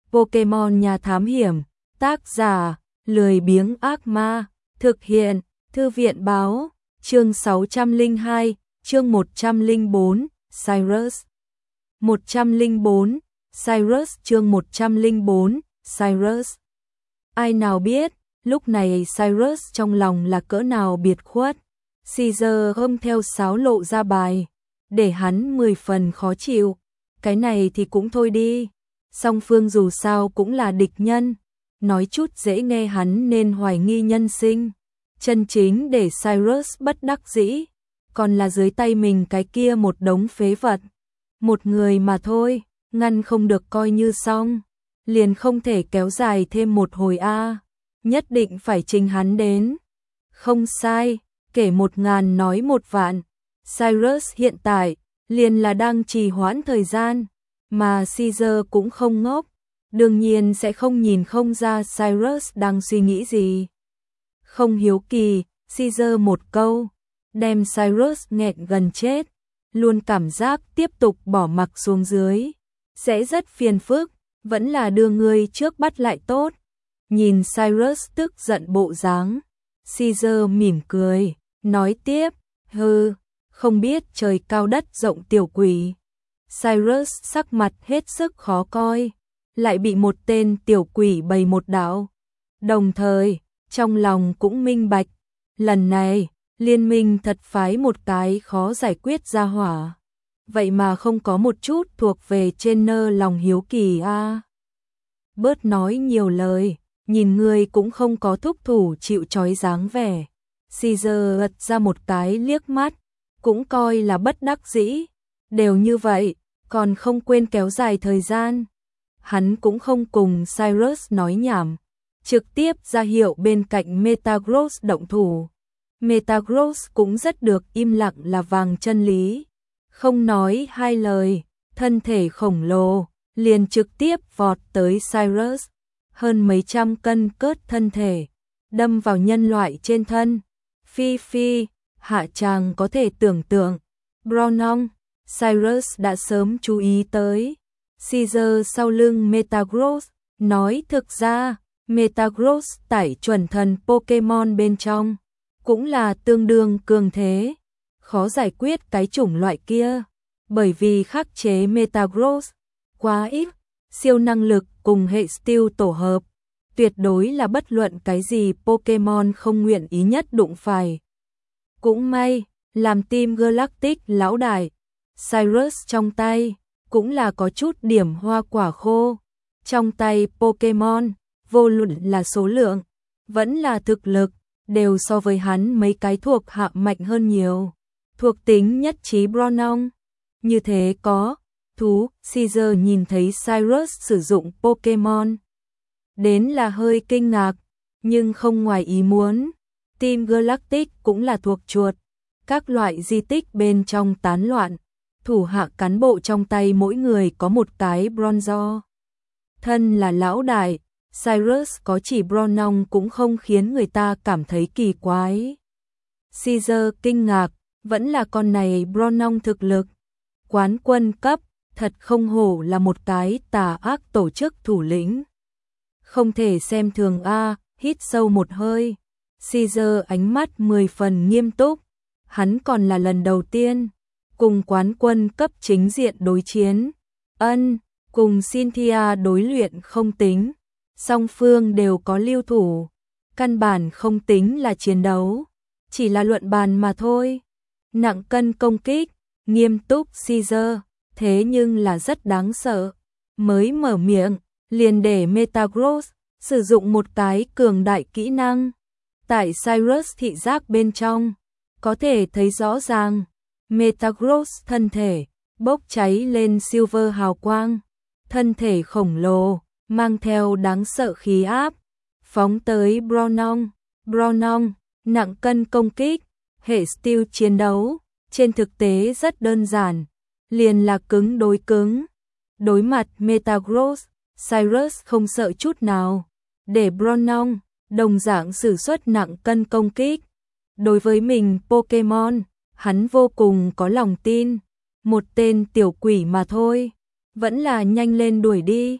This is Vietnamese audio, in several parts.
Pokemon nhà thám hiểm, tác giả, lười biếng ác ma, thực hiện, thư viện báo, chương 602, chương 104, Cyrus. 104, Cyrus chương 104, Cyrus. Ai nào biết, lúc này Cyrus trong lòng là cỡ nào biệt khuất. Caesar hôm theo sáo lộ ra bài, để hắn 10 phần khó chịu. Cái này thì cũng thôi đi, song phương dù sao cũng là địch nhân, nói chút dễ nghe hắn nên hoài nghi nhân sinh. Chân chính để Cyrus bất đắc dĩ, còn là dưới tay mình cái kia một đống phế vật. Một người mà thôi, ngăn không được coi như xong, liền không thể kéo dài thêm một hồi nhất định phải trình hắn đến. Không sai, kể 1000 nói 1 vạn, Cyrus hiện tại liền là đang trì hoãn thời gian, mà Caesar cũng không ngốc, đương nhiên sẽ không nhìn không ra Cyrus đang suy nghĩ gì. Không hiếu kỳ, Caesar một câu, đem Cyrus nghẹn gần chết, luôn cảm giác tiếp tục bỏ mặc xuống dưới sẽ rất phiền phức, vẫn là đưa người trước bắt lại tốt. Nhìn Cyrus tức giận bộ dáng, Caesar mỉm cười, nói tiếp, hừ, không biết trời cao đất rộng tiểu quỷ. Cyrus sắc mặt hết sức khó coi, lại bị một tên tiểu quỷ bày một đạo. Đồng thời, trong lòng cũng minh bạch, lần này, liên minh thật phái một cái khó giải quyết ra hỏa. Vậy mà không có một chút thuộc về trên nơ lòng hiếu kỳ Bớt nói nhiều lời, nhìn người cũng không có thúc thủ chịu trói dáng vẻ. Caesar gật ra một cái liếc mắt, cũng coi là bất đắc dĩ. Đều như vậy, còn không quên kéo dài thời gian. Hắn cũng không cùng Cyrus nói nhảm, trực tiếp ra hiệu bên cạnh Metagross động thủ. Metagross cũng rất được im lặng là vàng chân lý. Không nói hai lời, thân thể khổng lồ, liền trực tiếp vọt tới Cyrus. Hơn mấy trăm cân cớt thân thể, đâm vào nhân loại trên thân. Phi, hạ tràng có thể tưởng tượng. Brownong, Cyrus đã sớm chú ý tới. Caesar sau lưng Metagross, nói thực ra, Metagross tải chuẩn thần Pokemon bên trong, cũng là tương đương cường thế. Khó giải quyết cái chủng loại kia, bởi vì khắc chế Metagross quá ít, siêu năng lực cùng hệ Steel tổ hợp, tuyệt đối là bất luận cái gì Pokemon không nguyện ý nhất đụng phải. Cũng may, làm Team Galactic lão đại, Cyrus trong tay, cũng là có chút điểm hoa quả khô. Trong tay Pokemon, vô luận là số lượng, vẫn là thực lực, đều so với hắn mấy cái thuộc hạ mạnh hơn nhiều. Thuộc tính nhất trí Brownong, như thế có thú. Caesar nhìn thấy Cyrus sử dụng Pokemon, đến là hơi kinh ngạc, nhưng không ngoài ý muốn. Team Galactic cũng là thuộc chuột, các loại di tích bên trong tán loạn, thủ hạ cán bộ trong tay mỗi người có một cái Bronzor. Thân là lão đại, Cyrus có chỉ Brownong cũng không khiến người ta cảm thấy kỳ quái. Caesar kinh ngạc, vẫn là con này Brownong thực lực. Quán quân cấp, thật không hổ là một cái tà ác tổ chức thủ lĩnh. Không thể xem thường hít sâu một hơi. Caesar ánh mắt 10 phần nghiêm túc, hắn còn là lần đầu tiên cùng quán quân cấp chính diện đối chiến. Cùng Cynthia đối luyện không tính, song phương đều có lưu thủ, căn bản không tính là chiến đấu, chỉ là luận bàn mà thôi. Nặng cân công kích, nghiêm túc Caesar, thế nhưng là rất đáng sợ. Mới mở miệng, liền để Metagross sử dụng một cái cường đại kỹ năng. Tại Cyrus thị giác bên trong, có thể thấy rõ ràng, Metagross thân thể bốc cháy lên silver hào quang, thân thể khổng lồ, mang theo đáng sợ khí áp, phóng tới Brownong. Brownong, nặng cân công kích, hệ Steel chiến đấu, trên thực tế rất đơn giản, liền là cứng đối cứng. Đối mặt Metagross, Cyrus không sợ chút nào, để Brownong đồng dạng sử xuất nặng cân công kích. Đối với mình Pokemon, hắn vô cùng có lòng tin. Một tên tiểu quỷ mà thôi, vẫn là nhanh lên đuổi đi.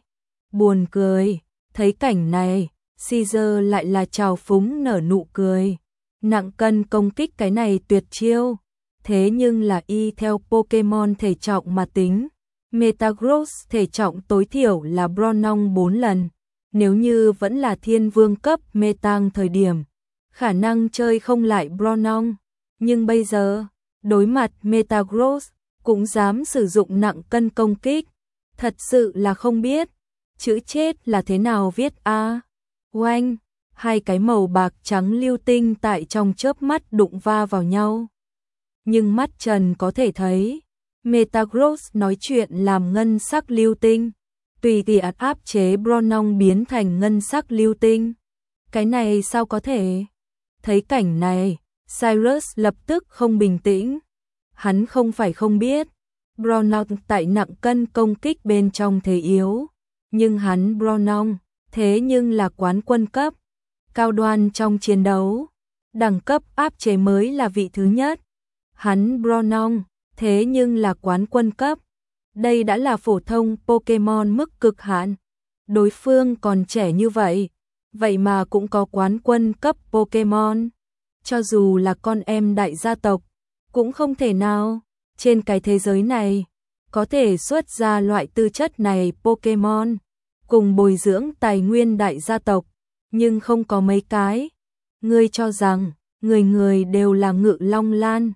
Buồn cười, thấy cảnh này, Caesar lại là trào phúng nở nụ cười. Nặng cân công kích cái này tuyệt chiêu, thế nhưng là y theo Pokemon thể trọng mà tính. Metagross thể trọng tối thiểu là Bronong 4 lần. Nếu như vẫn là thiên vương cấp Metang thời điểm, khả năng chơi không lại Bronong. Nhưng bây giờ, đối mặt Metagross, cũng dám sử dụng nặng cân công kích. Thật sự là không biết, chữ chết là thế nào viết a. Oanh, hai cái màu bạc trắng lưu tinh tại trong chớp mắt đụng va vào nhau. Nhưng mắt Trần có thể thấy, Metagross nói chuyện làm ngân sắc lưu tinh, tùy tiện áp chế Bronong biến thành ngân sắc lưu tinh. Cái này sao có thể? Thấy cảnh này, Cyrus lập tức không bình tĩnh. Hắn không phải không biết, Bronong tại nặng cân công kích bên trong thế yếu, nhưng hắn Bronong thế nhưng là quán quân cấp, cao đoan trong chiến đấu, đẳng cấp áp chế mới là vị thứ nhất. Hắn Bronong thế nhưng là quán quân cấp, đây đã là phổ thông Pokemon mức cực hạn. Đối phương còn trẻ như vậy, vậy mà cũng có quán quân cấp Pokemon. Cho dù là con em đại gia tộc, cũng không thể nào, trên cái thế giới này, có thể xuất ra loại tư chất này Pokemon, cùng bồi dưỡng tài nguyên đại gia tộc, nhưng không có mấy cái. Ngươi cho rằng, người người đều là Ngự Long Lan.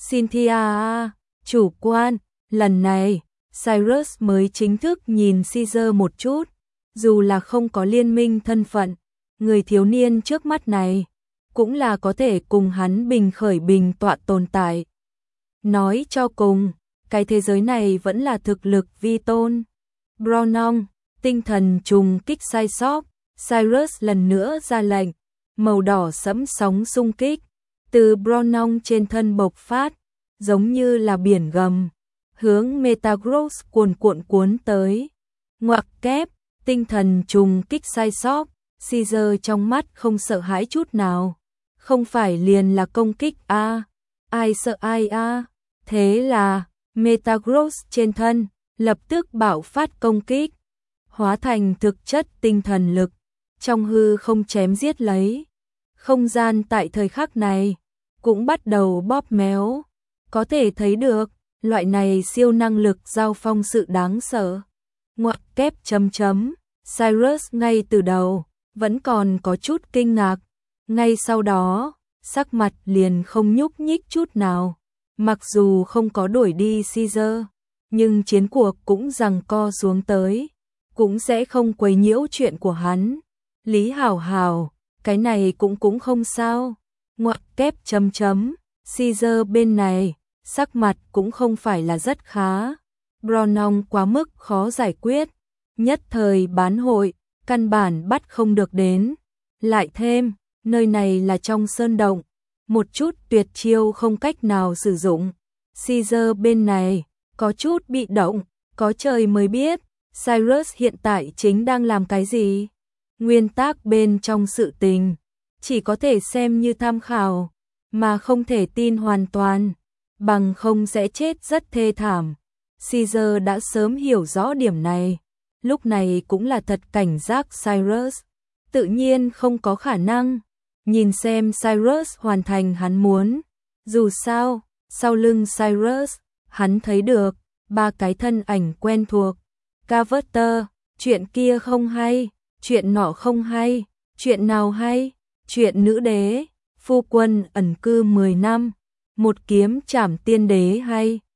Cynthia, chủ quan, lần này, Cyrus mới chính thức nhìn Caesar một chút, dù là không có liên minh thân phận, người thiếu niên trước mắt này, cũng là có thể cùng hắn bình khởi bình tọa tồn tại. Nói cho cùng, cái thế giới này vẫn là thực lực vi tôn. Bronong, tinh thần trùng kích sai sót, Cyrus lần nữa ra lệnh, màu đỏ sẫm sóng xung kích, từ Bronong trên thân bộc phát, giống như là biển gầm, hướng Metagross cuồn cuộn cuốn tới. Ngoặc kép, tinh thần trùng kích sai sót, Caesar trong mắt không sợ hãi chút nào. Không phải liền là công kích a, ai sợ ai a. Thế là, Metagross trên thân, lập tức bạo phát công kích, hóa thành thực chất tinh thần lực, trong hư không chém giết lấy. Không gian tại thời khắc này, cũng bắt đầu bóp méo, có thể thấy được, loại này siêu năng lực giao phong sự đáng sợ. Ngoặc kép chấm chấm, Cyrus ngay từ đầu, vẫn còn có chút kinh ngạc, ngay sau đó, sắc mặt liền không nhúc nhích chút nào. Mặc dù không có đuổi đi Caesar, nhưng chiến cuộc cũng giằng co xuống tới, cũng sẽ không quấy nhiễu chuyện của hắn. Lý Hảo Hảo, cái này cũng không sao. Ngoặc kép chấm chấm, Caesar bên này, sắc mặt cũng không phải là rất khá. Bronong quá mức khó giải quyết, nhất thời bán hội, căn bản bắt không được đến. Lại thêm, nơi này là trong sơn động, một chút tuyệt chiêu không cách nào sử dụng. Caesar bên này, có chút bị động, có trời mới biết, Cyrus hiện tại chính đang làm cái gì. Nguyên tắc bên trong sự tình, chỉ có thể xem như tham khảo, mà không thể tin hoàn toàn, bằng không sẽ chết rất thê thảm. Caesar đã sớm hiểu rõ điểm này, lúc này cũng là thật cảnh giác Cyrus, tự nhiên không có khả năng. Nhìn xem Cyrus hoàn thành hắn muốn, dù sao, sau lưng Cyrus, hắn thấy được, ba cái thân ảnh quen thuộc. Carver, chuyện kia không hay, chuyện nọ không hay, chuyện nào hay, chuyện nữ đế, phu quân ẩn cư 10 năm, một kiếm trảm tiên đế hay.